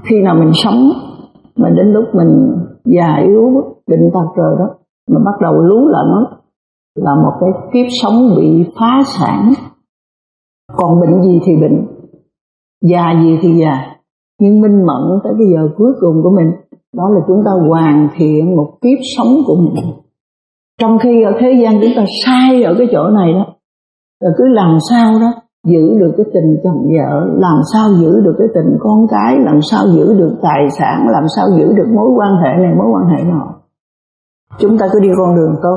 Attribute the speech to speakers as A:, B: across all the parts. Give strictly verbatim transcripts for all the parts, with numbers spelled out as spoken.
A: Khi nào mình sống mà đến lúc mình già yếu định tật rồi đó, mà bắt đầu lú lẫn là một cái kiếp sống bị phá sản. Còn bệnh gì thì bệnh, già gì thì già, nhưng minh mẫn tới cái giờ cuối cùng của mình, đó là chúng ta hoàn thiện một kiếp sống của mình. Trong khi ở thế gian chúng ta sai ở cái chỗ này đó, rồi cứ làm sao đó giữ được cái tình chồng vợ, làm sao giữ được cái tình con cái, làm sao giữ được tài sản, làm sao giữ được mối quan hệ này mối quan hệ nọ. Chúng ta cứ đi con đường tốt,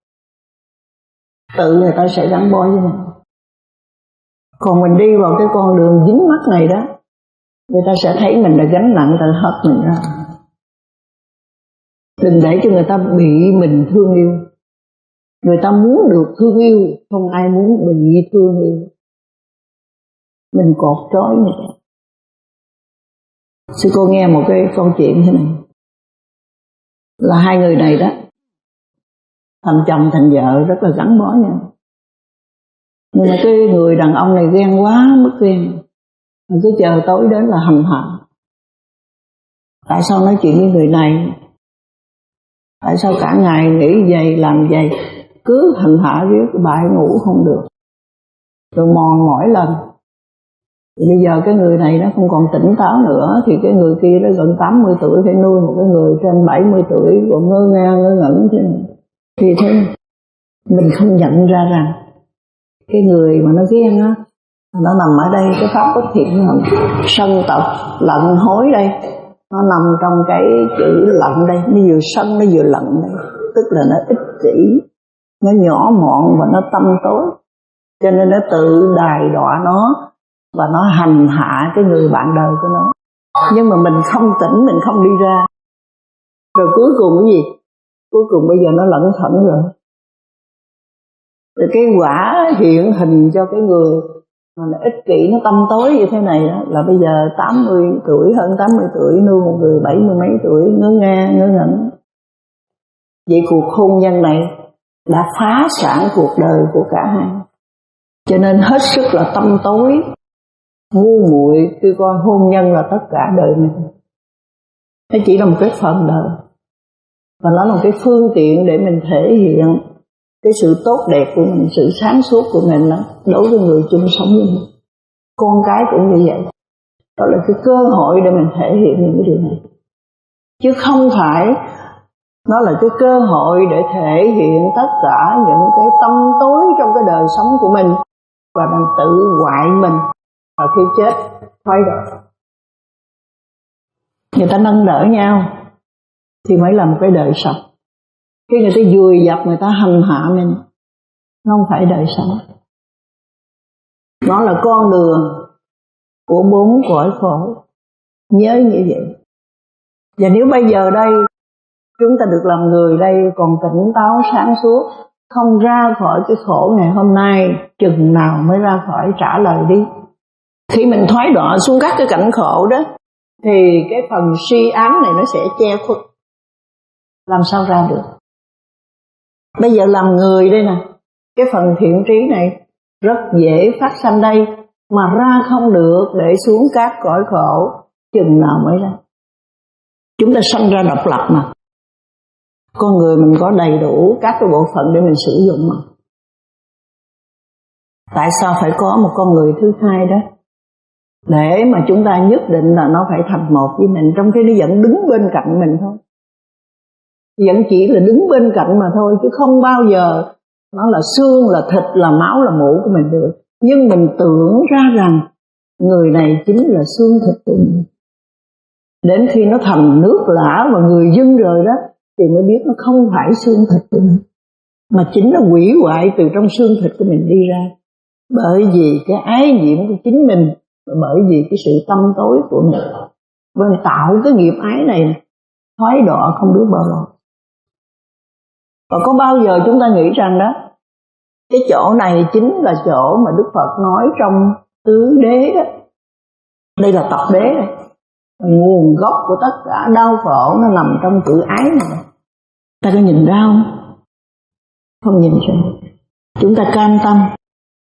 A: tự người ta sẽ gắn bó với mình. Còn mình đi vào cái con đường dính mắc này đó, người ta sẽ thấy mình là gánh nặng, người ta hất mình ra. Đừng để cho người ta bị mình thương yêu. Người ta muốn được thương yêu, không ai muốn bị thương yêu. Mình cột trói như vậy. Sư cô nghe một cái câu chuyện thế này, là hai người này đó thành chồng thành vợ rất là gắn bó nhau, nhưng mà cái người đàn ông này ghen quá mất ghen, mình cứ chờ tối đến là hành hạ. Tại sao nói chuyện với người này, tại sao cả ngày nghĩ vậy làm vậy, cứ hành hạ riết bại ngủ không được, rồi mòn mỏi lần. Thì bây giờ cái người này nó không còn tỉnh táo nữa, thì cái người kia nó gần tám mươi tuổi phải nuôi một cái người trên bảy mươi tuổi còn ngơ ngang ngơ ngẩn thế này. Thì thế mình không nhận ra rằng cái người mà nó ghen á, nó nằm ở đây, cái pháp bất thiện nó sân tộc lận hối đây, nó nằm trong cái chữ lận đây, nó vừa sân nó vừa lận đây, tức là nó ích kỷ, nó nhỏ mọn và nó tâm tối, cho nên nó tự đài đọa nó và nó hành hạ cái người bạn đời của nó. Nhưng mà mình không tỉnh, mình không đi ra, rồi cuối cùng cái gì? Cuối cùng bây giờ nó lẩn thẩn rồi. Rồi cái quả hiện hình cho cái người mà nó ích kỷ, nó tâm tối như thế này đó, là bây giờ tám mươi tuổi, hơn tám mươi tuổi nuôi một người bảy mươi mấy tuổi ngớ ngang ngớ ngẩn. Vậy cuộc hôn nhân này đã phá sản cuộc đời của cả hai. Cho nên hết sức là tâm tối, ngu muội khi coi hôn nhân là tất cả đời mình. Nó chỉ là một cái phần đời, và nó là một cái phương tiện để mình thể hiện cái sự tốt đẹp của mình, sự sáng suốt của mình đó, đối với người chung sống với mình. Con cái cũng như vậy. Đó là cái cơ hội để mình thể hiện những cái điều này, chứ không phải nó là cái cơ hội để thể hiện tất cả những cái tâm tối trong cái đời sống của mình, và đang tự hoại mình, và khi chết thoái độ. Người ta nâng đỡ nhau thì mới là một cái đời sống. Khi người ta vùi dập, người ta hành hạ mình, nó không phải đời sống. Nó là con đường của bốn cõi khổ. Nhớ như vậy. Và nếu bây giờ đây chúng ta được làm người đây còn tỉnh táo sáng suốt, không ra khỏi cái khổ ngày hôm nay, chừng nào mới ra khỏi? Trả lời đi. Khi mình thoái đọa xuống các cái cảnh khổ đó, thì cái phần suy ám này nó sẽ che khuất, làm sao ra được? Bây giờ làm người đây nè, cái phần thiện trí này rất dễ phát sanh đây, mà ra không được để xuống các cõi khổ, chừng nào mới ra? Chúng ta sanh ra độc lập mà, con người mình có đầy đủ các cái bộ phận để mình sử dụng mà. Tại sao phải có một con người thứ hai đó, để mà chúng ta nhất định là nó phải thành một với mình, trong khi nó vẫn đứng bên cạnh mình thôi, vẫn chỉ là đứng bên cạnh mà thôi, chứ không bao giờ nó là xương, là thịt, là máu, là mũ của mình được. Nhưng mình tưởng ra rằng người này chính là xương thịt của mình. Đến khi nó thành nước lã và người dưng rồi đó, thì mới biết nó không phải xương thịt của mình, mà chính là hủy hoại từ trong xương thịt của mình đi ra. Bởi vì cái ái nhiễm của chính mình, và bởi vì cái sự tâm tối của mình, và tạo cái nghiệp ái này thoái đọa không biết bao lâu. Và có bao giờ chúng ta nghĩ rằng đó, cái chỗ này chính là chỗ mà Đức Phật nói trong tứ đế đó. Đây là tập đế này. Nguồn gốc của tất cả đau khổ nó nằm trong chữ ái này. Ta có nhìn ra không? Không nhìn ra. Chúng ta cam tâm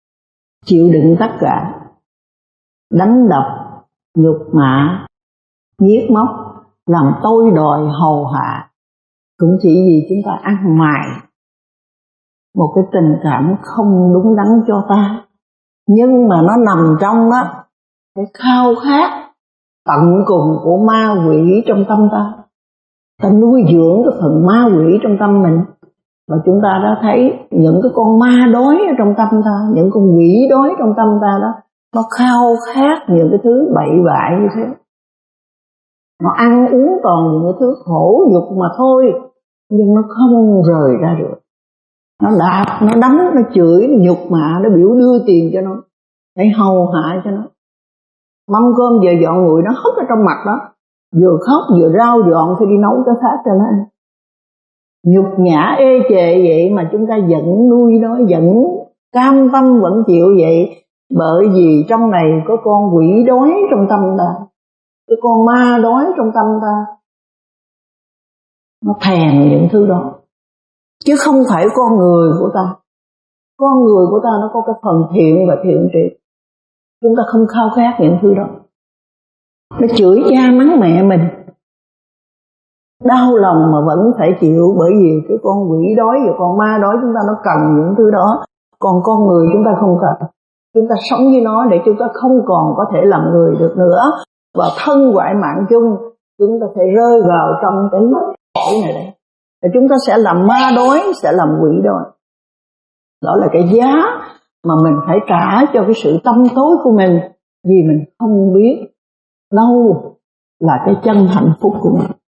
A: chịu đựng tất cả, đánh đập, nhục mạ, giết móc, làm tôi đòi hầu hạ, cũng chỉ vì chúng ta ăn mài một cái tình cảm không đúng đắn cho ta. Nhưng mà nó nằm trong đó cái khao khát tận cùng của ma quỷ trong tâm ta. Ta nuôi dưỡng cái phần ma quỷ trong tâm mình. Và chúng ta đã thấy những cái con ma đói ở trong tâm ta, những con quỷ đói trong tâm ta đó, nó khao khát những cái thứ bậy bạ như thế. Nó ăn uống toàn những cái thứ khổ nhục mà thôi, nhưng nó không rời ra được. Nó đạp, nó đánh, nó chửi, nó nhục mạ, nó biểu đưa tiền cho nó, để hầu hạ cho nó. Mâm cơm giờ dọn nguội nó hất ở trong mặt đó, vừa khóc vừa rau dọn khi đi nấu cái khác cho nó ăn. Nhục nhã ê chề vậy mà chúng ta vẫn nuôi nó, vẫn cam tâm vẫn chịu vậy. Bởi vì trong này có con quỷ đói trong tâm ta, cái con ma đói trong tâm ta, nó thèm những thứ đó, chứ không phải con người của ta. Con người của ta nó có cái phần thiện và thiện triệt, chúng ta không khao khát những thứ đó. Nó chửi cha mắng mẹ mình, đau lòng mà vẫn phải chịu, bởi vì cái con quỷ đói và con ma đói chúng ta nó cần những thứ đó. Còn con người chúng ta không cần. Chúng ta sống với nó để chúng ta không còn có thể làm người được nữa. Và thân ngoại mạng chung, chúng ta phải rơi vào trong cái khổ này đấy. Và chúng ta sẽ làm ma đói, sẽ làm quỷ đói. Đó là cái giá mà mình phải trả cho cái sự tâm tối của mình, vì mình không biết đâu là cái chân hạnh phúc của mình.